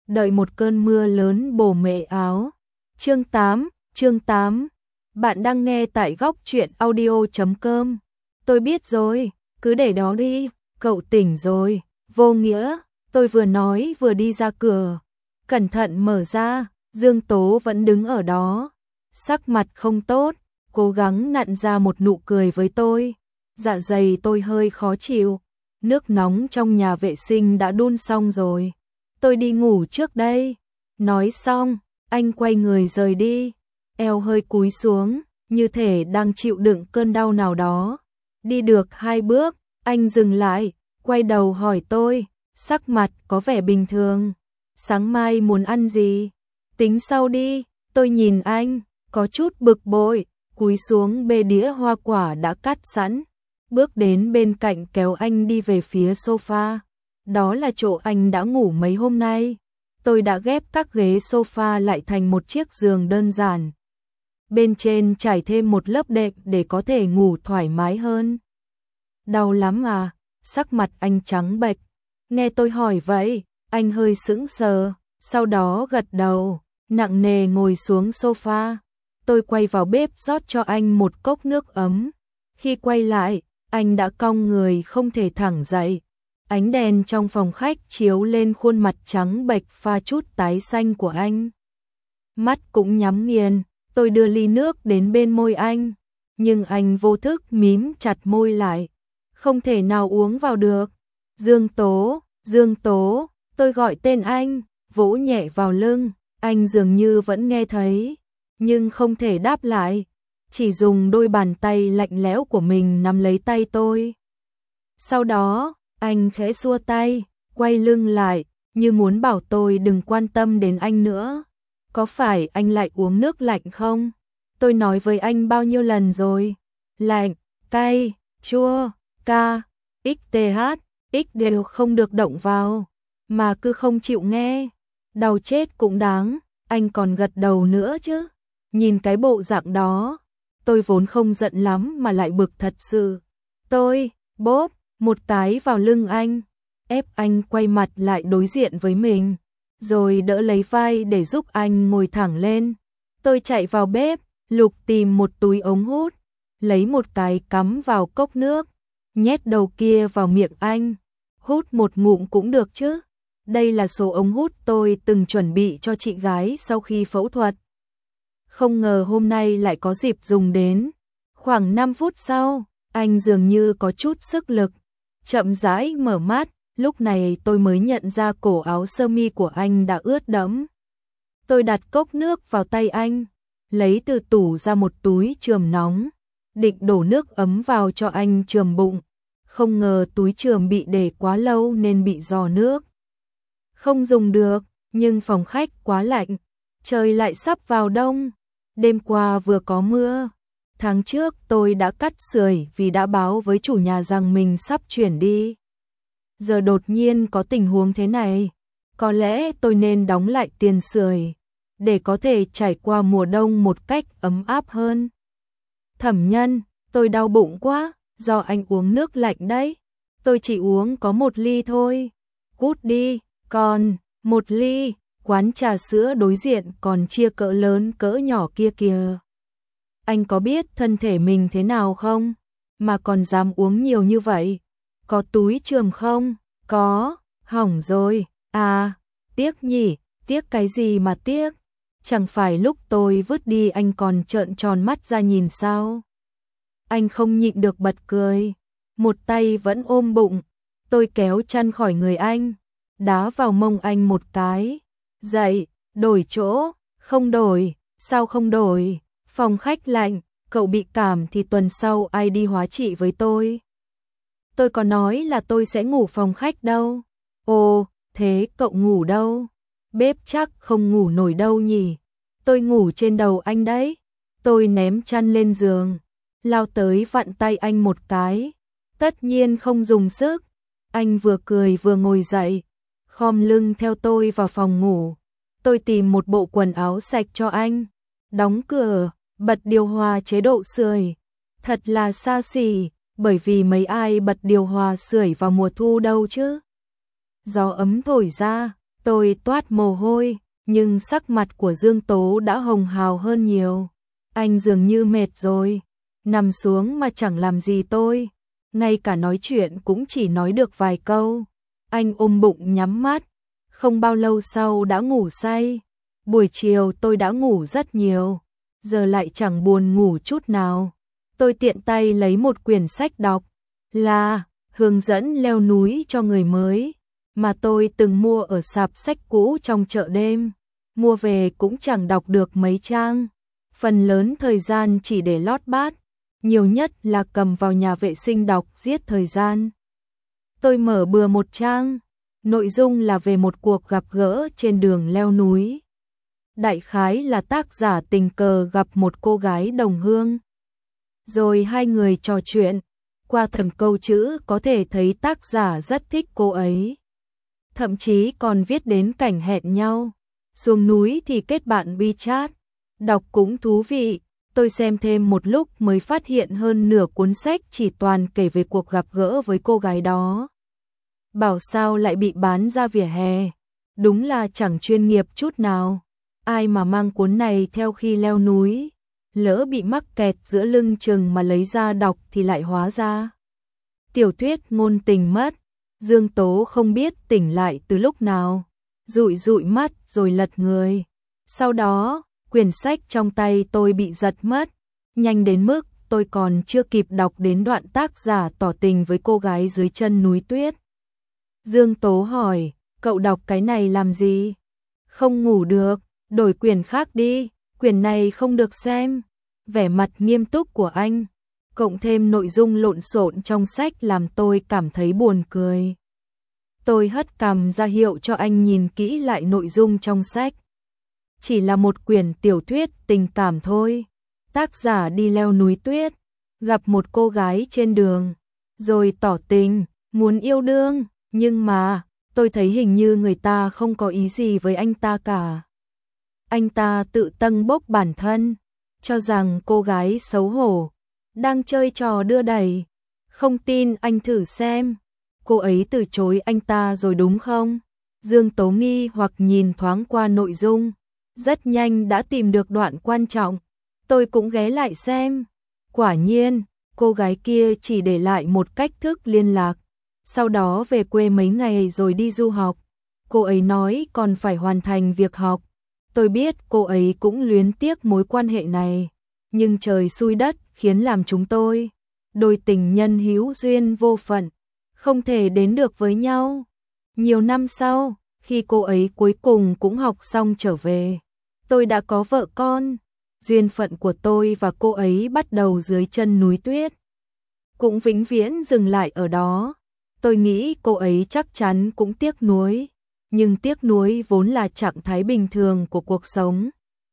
đợi một cơn mưa lớn bổ mệ áo. Chương 8. Bạn đang nghe tại góc truyện audio.com. Tôi biết rồi, cứ để đó đi, cậu tỉnh rồi. Vô nghĩa, tôi vừa nói vừa đi ra cửa. Cẩn thận mở ra, Dương Tố vẫn đứng ở đó. Sắc mặt không tốt, cố gắng nặn ra một nụ cười với tôi. Dạ dày tôi hơi khó chịu. Nước nóng trong nhà vệ sinh đã đun xong rồi. Tôi đi ngủ trước đây. Nói xong, anh quay người rời đi. Eo hơi cúi xuống, như thể đang chịu đựng cơn đau nào đó. Đi được 2 bước, anh dừng lại, quay đầu hỏi tôi, sắc mặt có vẻ bình thường. Sáng mai muốn ăn gì? Tính sau đi. Tôi nhìn anh, có chút bực bội, cúi xuống bê đĩa hoa quả đã cắt sẵn. Bước đến bên cạnh kéo anh đi về phía sofa. Đó là chỗ anh đã ngủ mấy hôm nay. Tôi đã ghép các ghế sofa lại thành một chiếc giường đơn giản. Bên trên trải thêm một lớp đệm để có thể ngủ thoải mái hơn. Đau lắm à? Sắc mặt anh trắng bệch. Nghe tôi hỏi vậy, anh hơi sững sờ, sau đó gật đầu, nặng nề ngồi xuống sofa. Tôi quay vào bếp rót cho anh một cốc nước ấm. Khi quay lại, anh đã cong người không thể thẳng dậy. Ánh đèn trong phòng khách chiếu lên khuôn mặt trắng bệch pha chút tái xanh của anh. Mắt cũng nhắm nghiền, tôi đưa ly nước đến bên môi anh, nhưng anh vô thức mím chặt môi lại. Không thể nào uống vào được. Dương Tố, tôi gọi tên anh, vỗ nhẹ vào lưng, anh dường như vẫn nghe thấy, nhưng không thể đáp lại, chỉ dùng đôi bàn tay lạnh lẽo của mình nắm lấy tay tôi. Sau đó, anh khẽ xua tay, quay lưng lại, như muốn bảo tôi đừng quan tâm đến anh nữa. Có phải anh lại uống nước lạnh không? Tôi nói với anh bao nhiêu lần rồi? Lạnh, cay, chua, ca, XTH, X đều không được động vào, mà cứ không chịu nghe. Đau chết cũng đáng, anh còn gật đầu nữa chứ. Nhìn cái bộ dạng đó, tôi vốn không giận lắm mà lại bực thật sự. Tôi, bóp, một cái vào lưng anh, ép anh quay mặt lại đối diện với mình, rồi đỡ lấy vai để giúp anh ngồi thẳng lên. Tôi chạy vào bếp, lục tìm một túi ống hút, lấy một cái cắm vào cốc nước, nhét đầu kia vào miệng anh. Hút một ngụm cũng được chứ. Đây là số ống hút tôi từng chuẩn bị cho chị gái sau khi phẫu thuật. Không ngờ hôm nay lại có dịp dùng đến. Khoảng 5 phút sau, anh dường như có chút sức lực, chậm rãi mở mắt, lúc này tôi mới nhận ra cổ áo sơ mi của anh đã ướt đẫm. Tôi đặt cốc nước vào tay anh, lấy từ tủ ra một túi chườm nóng, định đổ nước ấm vào cho anh chườm bụng. Không ngờ túi chườm bị để quá lâu nên bị rò nước. Không dùng được, nhưng phòng khách quá lạnh, trời lại sắp vào đông. Đêm qua vừa có mưa. Tháng trước tôi đã cắt sưởi vì đã báo với chủ nhà rằng mình sắp chuyển đi. Giờ đột nhiên có tình huống thế này, có lẽ tôi nên đóng lại tiền sưởi để có thể trải qua mùa đông một cách ấm áp hơn. Thẩm Nhân, tôi đau bụng quá, do anh uống nước lạnh đấy. Tôi chỉ uống có 1 ly thôi. Cút đi, còn 1 ly, quán trà sữa đối diện còn chia cỡ lớn cỡ nhỏ kia kìa. Anh có biết thân thể mình thế nào không? Mà còn dám uống nhiều như vậy. Có túi chườm không? Có, hỏng rồi. À, tiếc nhỉ, tiếc cái gì mà tiếc? Chẳng phải lúc tôi vứt đi anh còn trợn tròn mắt ra nhìn sao? Anh không nhịn được bật cười, một tay vẫn ôm bụng. Tôi kéo chăn khỏi người anh, đá vào mông anh một cái. Dậy, đổi chỗ. Không đổi, sao không đổi? Phòng khách lạnh, cậu bị cảm thì tuần sau ai đi hóa trị với tôi? Tôi có nói là tôi sẽ ngủ phòng khách đâu. Ồ, thế cậu ngủ đâu? Bếp chắc không ngủ nổi đâu nhỉ? Tôi ngủ trên đầu anh đấy. Tôi ném chăn lên giường, lao tới vặn tay anh một cái. Tất nhiên không dùng sức. Anh vừa cười vừa ngồi dậy, khom lưng theo tôi vào phòng ngủ. Tôi tìm một bộ quần áo sạch cho anh, đóng cửa, bật điều hòa chế độ sưởi. Thật là xa xỉ, bởi vì mấy ai bật điều hòa sưởi vào mùa thu đâu chứ. Gió ấm thổi ra, Tôi toát mồ hôi, nhưng sắc mặt của Dương Tố đã hồng hào hơn nhiều. Anh dường như mệt rồi, nằm xuống mà chẳng làm gì tôi, ngay cả nói chuyện cũng chỉ nói được vài câu. Anh ôm bụng nhắm mắt, không bao lâu sau đã ngủ say. Buổi chiều tôi đã ngủ rất nhiều, giờ lại chẳng buồn ngủ chút nào. Tôi tiện tay lấy một quyển sách đọc, là hướng dẫn leo núi cho người mới, mà tôi từng mua ở sạp sách cũ trong chợ đêm. Mua về cũng chẳng đọc được mấy trang, phần lớn thời gian chỉ để lót bát, nhiều nhất là cầm vào nhà vệ sinh đọc giết thời gian. Tôi mở bừa một trang, nội dung là về một cuộc gặp gỡ trên đường leo núi. Đại khái là tác giả tình cờ gặp một cô gái đồng hương, rồi hai người trò chuyện, qua từng câu chữ có thể thấy tác giả rất thích cô ấy. Thậm chí còn viết đến cảnh hẹn nhau, xuống núi thì kết bạn WeChat. Đọc cũng thú vị, tôi xem thêm một lúc mới phát hiện hơn nửa cuốn sách chỉ toàn kể về cuộc gặp gỡ với cô gái đó. Bảo sao lại bị bán ra vỉa hè, đúng là chẳng chuyên nghiệp chút nào. Ai mà mang cuốn này theo khi leo núi, lỡ bị mắc kẹt giữa lưng chừng mà lấy ra đọc thì lại hóa ra tiểu thuyết ngôn tình mất. Dương Tố không biết tỉnh lại từ lúc nào, dụi dụi mắt rồi lật người. Sau đó, quyển sách trong tay tôi bị giật mất, nhanh đến mức tôi còn chưa kịp đọc đến đoạn tác giả tỏ tình với cô gái dưới chân núi tuyết. Dương Tố hỏi, cậu đọc cái này làm gì? Không ngủ được, đổi quyển khác đi, quyển này không được xem. Vẻ mặt nghiêm túc của anh, cộng thêm nội dung lộn xộn trong sách làm tôi cảm thấy buồn cười. Tôi hất cằm ra hiệu cho anh nhìn kỹ lại nội dung trong sách. Chỉ là một quyển tiểu thuyết tình cảm thôi. Tác giả đi leo núi tuyết, gặp một cô gái trên đường, rồi tỏ tình, muốn yêu đương, nhưng mà tôi thấy hình như người ta không có ý gì với anh ta cả. Anh ta tự tâng bốc bản thân, cho rằng cô gái xấu hổ, đang chơi trò đưa đẩy. Không tin anh thử xem, cô ấy từ chối anh ta rồi đúng không? Dương Tố nghi hoặc nhìn thoáng qua nội dung, rất nhanh đã tìm được đoạn quan trọng. Tôi cũng ghé lại xem. Quả nhiên, cô gái kia chỉ để lại một cách thức liên lạc, sau đó về quê mấy ngày rồi đi du học. Cô ấy nói còn phải hoàn thành việc học. Tôi biết cô ấy cũng luyến tiếc mối quan hệ này, nhưng trời xui đất khiến làm chúng tôi, đôi tình nhân hữu duyên vô phận, không thể đến được với nhau. Nhiều năm sau, khi cô ấy cuối cùng cũng học xong trở về, tôi đã có vợ con. Duyên phận của tôi và cô ấy bắt đầu dưới chân núi tuyết, cũng vĩnh viễn dừng lại ở đó. Tôi nghĩ cô ấy chắc chắn cũng tiếc nuối, nhưng tiếc nuối vốn là trạng thái bình thường của cuộc sống.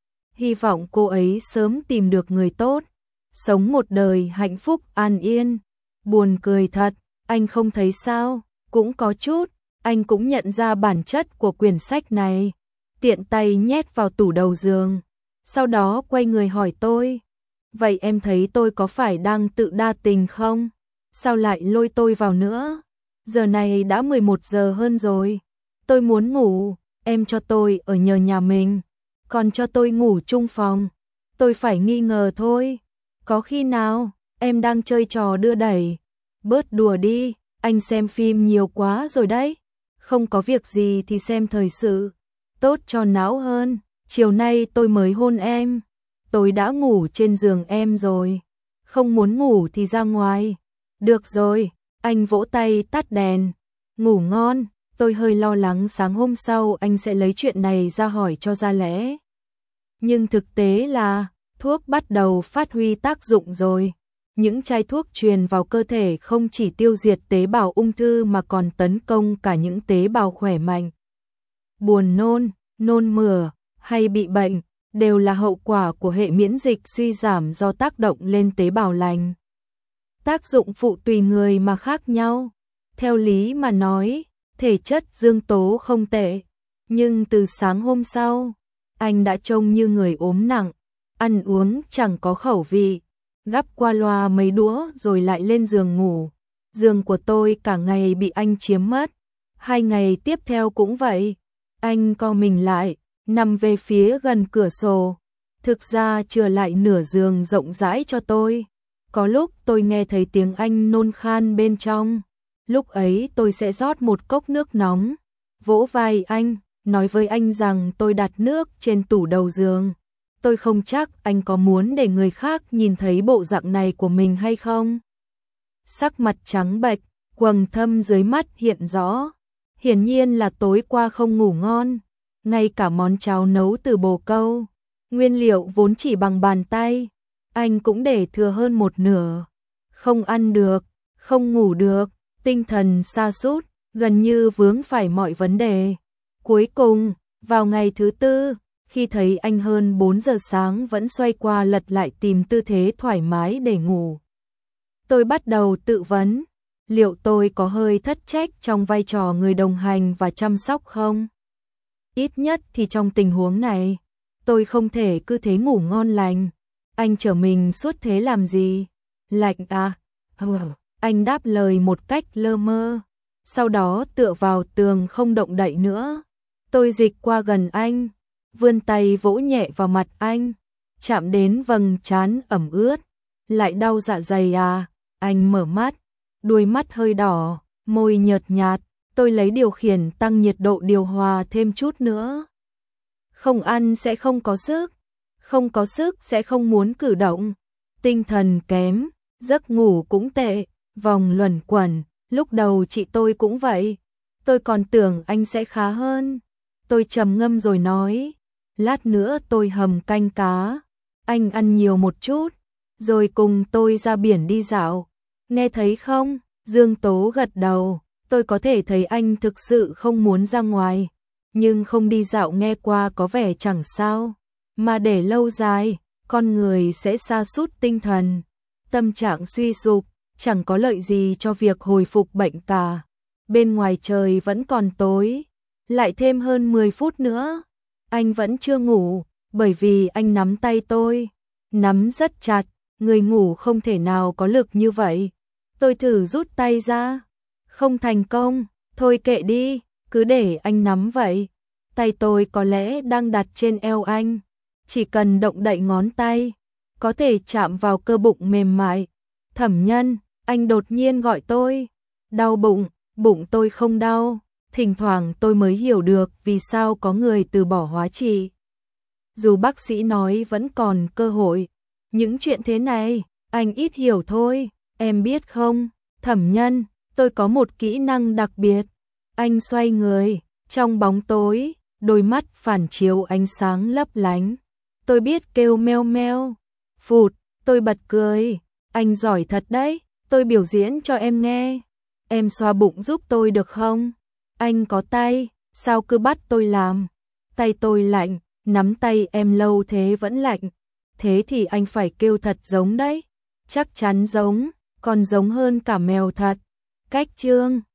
Hy vọng cô ấy sớm tìm được người tốt, sống một đời hạnh phúc an yên. Buồn cười thật, anh không thấy sao? Cũng có chút. Anh cũng nhận ra bản chất của quyển sách này, tiện tay nhét vào tủ đầu giường, sau đó quay người hỏi tôi, vậy em thấy tôi có phải đang tự đa tình không? Sao lại lôi tôi vào nữa? Giờ này đã 11 giờ hơn rồi, tôi muốn ngủ, em cho tôi ở nhờ nhà mình, còn cho tôi ngủ chung phòng. Tôi phải nghi ngờ thôi, có khi nào em đang chơi trò đưa đẩy? Bớt đùa đi, anh xem phim nhiều quá rồi đấy. Không có việc gì thì xem thời sự, tốt cho não hơn. Chiều nay tôi mới hôn em, tôi đã ngủ trên giường em rồi. Không muốn ngủ thì ra ngoài. Được rồi, anh vỗ tay tắt đèn. Ngủ ngon. Tôi hơi lo lắng sáng hôm sau anh sẽ lấy chuyện này ra hỏi cho ra lẽ. Nhưng thực tế là thuốc bắt đầu phát huy tác dụng rồi. Những chai thuốc truyền vào cơ thể không chỉ tiêu diệt tế bào ung thư mà còn tấn công cả những tế bào khỏe mạnh. Buồn nôn, nôn mửa hay bị bệnh đều là hậu quả của hệ miễn dịch suy giảm do tác động lên tế bào lành. Tác dụng phụ tùy người mà khác nhau. Theo lý mà nói, thể chất Dương Tố không tệ, nhưng từ sáng hôm sau, anh đã trông như người ốm nặng, ăn uống chẳng có khẩu vị, gắp qua loa mấy đũa rồi lại lên giường ngủ. Giường của tôi cả ngày bị anh chiếm mất, 2 ngày tiếp theo cũng vậy. Anh co mình lại, nằm về phía gần cửa sổ. Thực ra chừa lại nửa giường rộng rãi cho tôi. Có lúc tôi nghe thấy tiếng anh nôn khan bên trong. Lúc ấy tôi sẽ rót một cốc nước nóng, vỗ vai anh, nói với anh rằng tôi đặt nước trên tủ đầu giường. Tôi không chắc anh có muốn để người khác nhìn thấy bộ dạng này của mình hay không. Sắc mặt trắng bệch, quầng thâm dưới mắt hiện rõ. Hiển nhiên là tối qua không ngủ ngon. Ngay cả món cháo nấu từ bồ câu, nguyên liệu vốn chỉ bằng bàn tay, anh cũng để thừa hơn một nửa. Không ăn được, không ngủ được, tinh thần sa sút, gần như vướng phải mọi vấn đề. Cuối cùng, vào ngày thứ tư, khi thấy anh hơn 4 giờ sáng vẫn xoay qua lật lại tìm tư thế thoải mái để ngủ, tôi bắt đầu tự vấn, liệu tôi có hơi thất trách trong vai trò người đồng hành và chăm sóc không? Ít nhất thì trong tình huống này, tôi không thể cứ thế ngủ ngon lành. Anh chở mình suốt thế làm gì? Lạnh à? Anh đáp lời một cách lơ mơ, sau đó tựa vào tường không động đậy nữa. Tôi dịch qua gần anh, vươn tay vỗ nhẹ vào mặt anh, chạm đến vầng trán ẩm ướt. Lại đau dạ dày à? Anh mở mắt, đuôi mắt hơi đỏ, môi nhợt nhạt. Tôi lấy điều khiển tăng nhiệt độ điều hòa thêm chút nữa. Không ăn sẽ không có sức, không có sức sẽ không muốn cử động, tinh thần kém, giấc ngủ cũng tệ, vòng luẩn quẩn. Lúc đầu chị tôi cũng vậy, tôi còn tưởng anh sẽ khá hơn. Tôi trầm ngâm rồi nói, lát nữa tôi hầm canh cá, anh ăn nhiều một chút, rồi cùng tôi ra biển đi dạo. Nghe thấy không? Dương Tố gật đầu. Tôi có thể thấy anh thực sự không muốn ra ngoài, nhưng không đi dạo nghe qua có vẻ chẳng sao, mà để lâu dài, con người sẽ sa sút tinh thần, tâm trạng suy sụp, chẳng có lợi gì cho việc hồi phục bệnh cả. Bên ngoài trời vẫn còn tối, lại thêm hơn 10 phút nữa, anh vẫn chưa ngủ, bởi vì anh nắm tay tôi, nắm rất chặt, người ngủ không thể nào có lực như vậy. Tôi thử rút tay ra, không thành công, thôi kệ đi, cứ để anh nắm vậy. Tay tôi có lẽ đang đặt trên eo anh, chỉ cần động đậy ngón tay, có thể chạm vào cơ bụng mềm mại. Thẩm Nhân, anh đột nhiên gọi tôi. Đau bụng, bụng tôi không đau, thỉnh thoảng tôi mới hiểu được vì sao có người từ bỏ hóa trị. Dù bác sĩ nói vẫn còn cơ hội, những chuyện thế này, anh ít hiểu thôi, em biết không, Thẩm Nhân. Tôi có một kỹ năng đặc biệt. Anh xoay người, trong bóng tối, đôi mắt phản chiếu ánh sáng lấp lánh. Tôi biết kêu meo meo. Phụt, tôi bật cười. Anh giỏi thật đấy, tôi biểu diễn cho em nghe. Em xoa bụng giúp tôi được không? Anh có tay, sao cứ bắt tôi làm? Tay tôi lạnh, nắm tay em lâu thế vẫn lạnh. Thế thì anh phải kêu thật giống đấy. Chắc chắn giống, còn giống hơn cả mèo thật. Cách chương